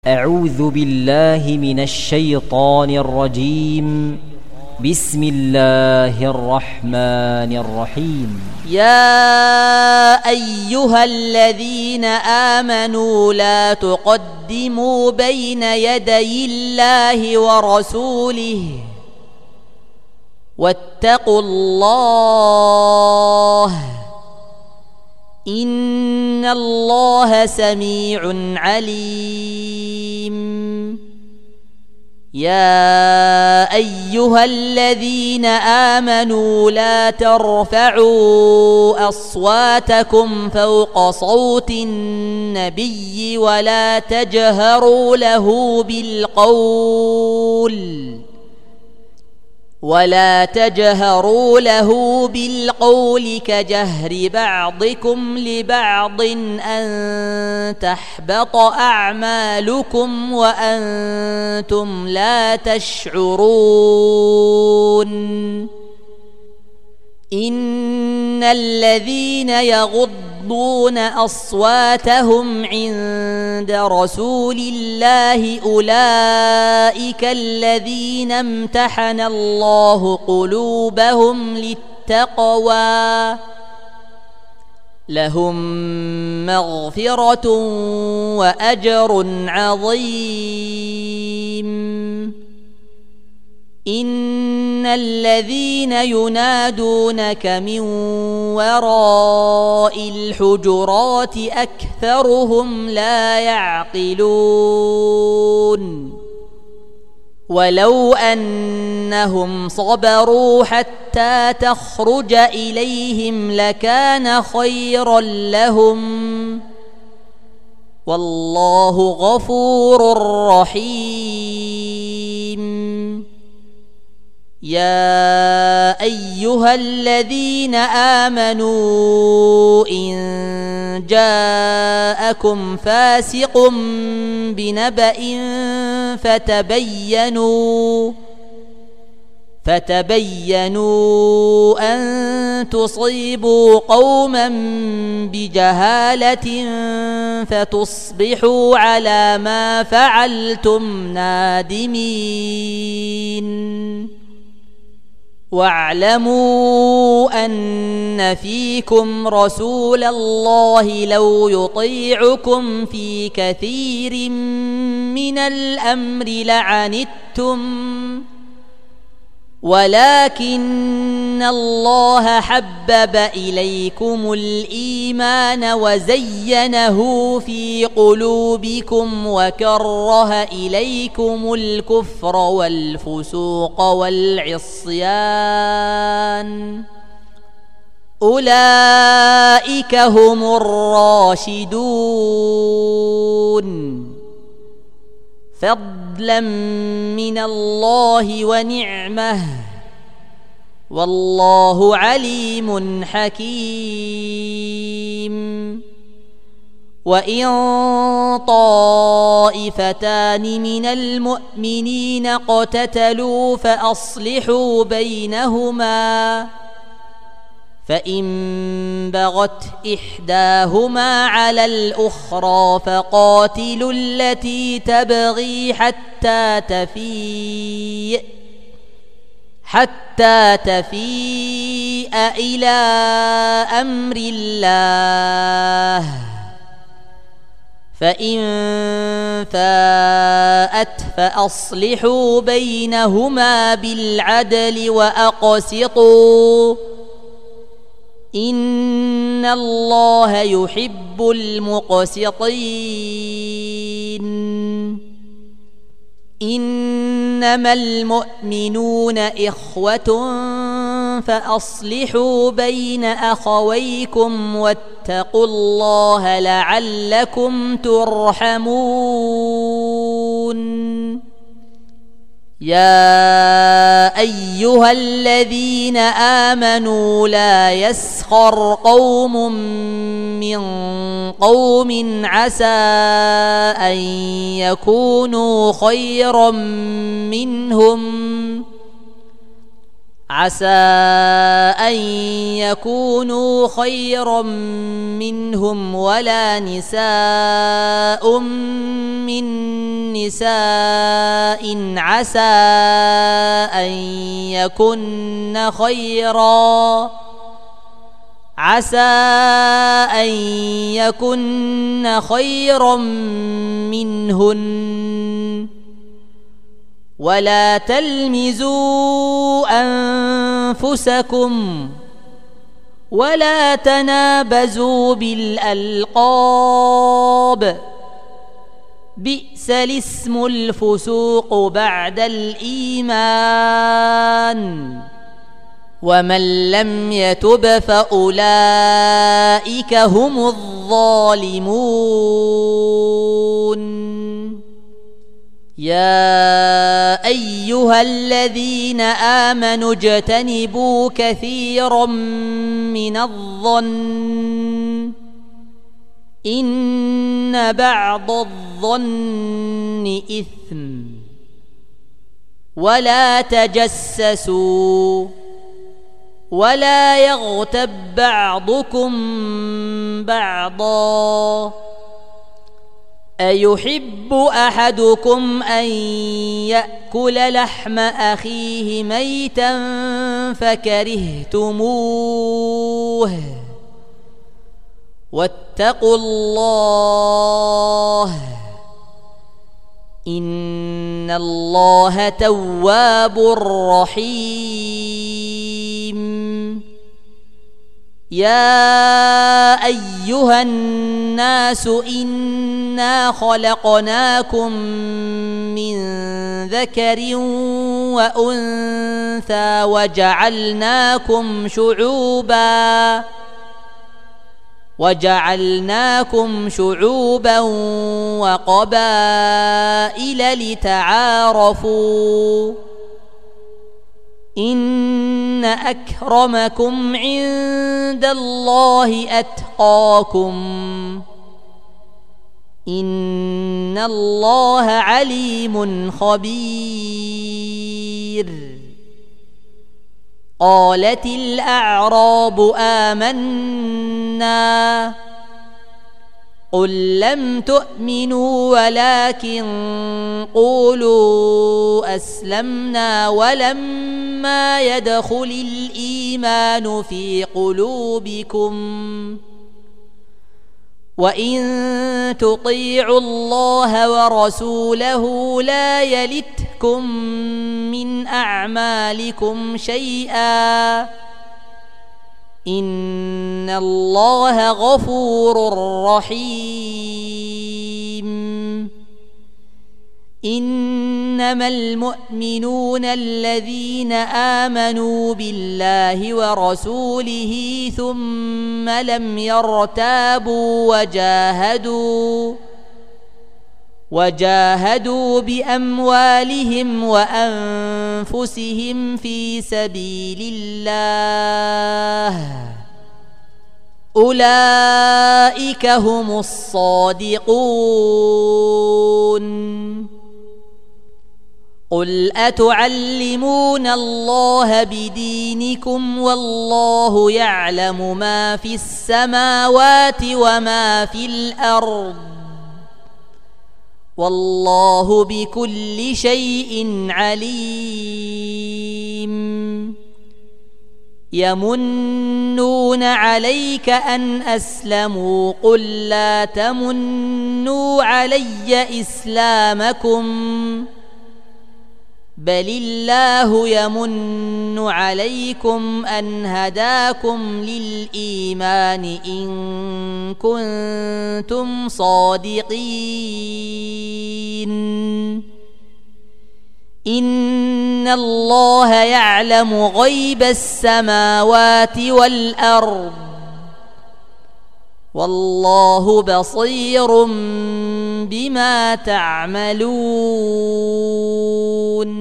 أعوذ بالله من الشيطان الرجيم. بسم الله الرحمن الرحيم. يا أيها الذين آمنوا لا تقدموا بين يدي الله ورسوله واتقوا الله إن الله سميع عليم. يا أيها الذين آمنوا لا ترفعوا أصواتكم فوق صوت النبي ولا تجهروا له بالقول كجهر بعضكم لبعض أن تحبط أعمالكم وأنتم لا تشعرون. إن الذين يغضون أصواتهم عند رسول الله أولئك الذين امتحن الله قلوبهم للتقوى لهم مغفرة وأجر عظيم. إن الذين ينادونك من وراء الحجرات أكثرهم لا يعقلون. ولو أنهم صبروا حتى تخرج إليهم لكان خيرا لهم والله غفور رحيم. يا أيها الذين آمنوا إن جاءكم فاسق بنبأ فتبينوا أن تصيبوا قوما بجهالة فتصبحوا على ما فعلتم نادمين. واعلموا أن فيكم رسول الله لو يطيعكم في كثير من الأمر لعنتم ولكن الله حبب إليكم الإيمان وزينه في قلوبكم وكره إليكم الكفر والفسوق والعصيان أولئك هم الراشدون فضلا من الله ونعمه والله عليم حكيم. وإن طائفتان من المؤمنين اقتتلوا فأصلحوا بينهما فإن بغت إحداهما على الأخرى فقاتلوا التي تبغي حتى تفيء إلى أمر الله فإن فاءت فأصلحوا بينهما بالعدل وأقسطوا إن الله يحب المقسطين. إنما المؤمنون إخوة فأصلحوا بين أخويكم واتقوا الله لعلكم ترحمون. يا أيها الذين آمنوا لا يسخر قوم من قوم عسى أن يكونوا خيرا منهم عسى أن يكونوا خيرا منهم ولا نساء من نساء عسى أن يكن خيرا منهن ولا تلمزوا أنفسكم ولا تنابزوا بالألقاب بئس الاسم الفسوق بعد الإيمان ومن لم يتب فأولئك هم الظالمون يا أيها الذين آمنوا اجتنبوا كثيرا من الظن إن بعض الظن إثم ولا تجسسوا ولا يغتب بعضكم بعضا أيحب أحدكم أن يأكل لحم أخيه ميتا فكرهتموه واتقوا الله إن الله تواب رحيم يا أيها الناس إنا خلقناكم من ذكر وأنثى وجعلناكم شعوبا وقبائل لتعارفوا إن أكرمكم عند الله أتقاكم إن الله عليم خبير قالت الأعراب آمنا قل لم تؤمنوا ولكن قولوا أسلمنا ولما يدخل الإيمان في قلوبكم وإن تطيعوا الله ورسوله لا يلتكم من أعمالكم شيئا إن الله غفور رحيم إنما المؤمنون الذين آمنوا بالله ورسوله ثم لم يرتابوا وجاهدوا بأموالهم وأنفسهم في سبيل الله أولئك هم الصادقون قل أتعلمون الله بدينكم والله يعلم ما في السماوات وما في الأرض والله بكل شيء عليم يمنون عليك أن أسلموا قل لا تمنوا علي إسلامكم بل الله يمن عليكم أن هداكم للإيمان إن كنتم صادقين إن الله يعلم غيب السماوات والأرض والله بصير بما تعملون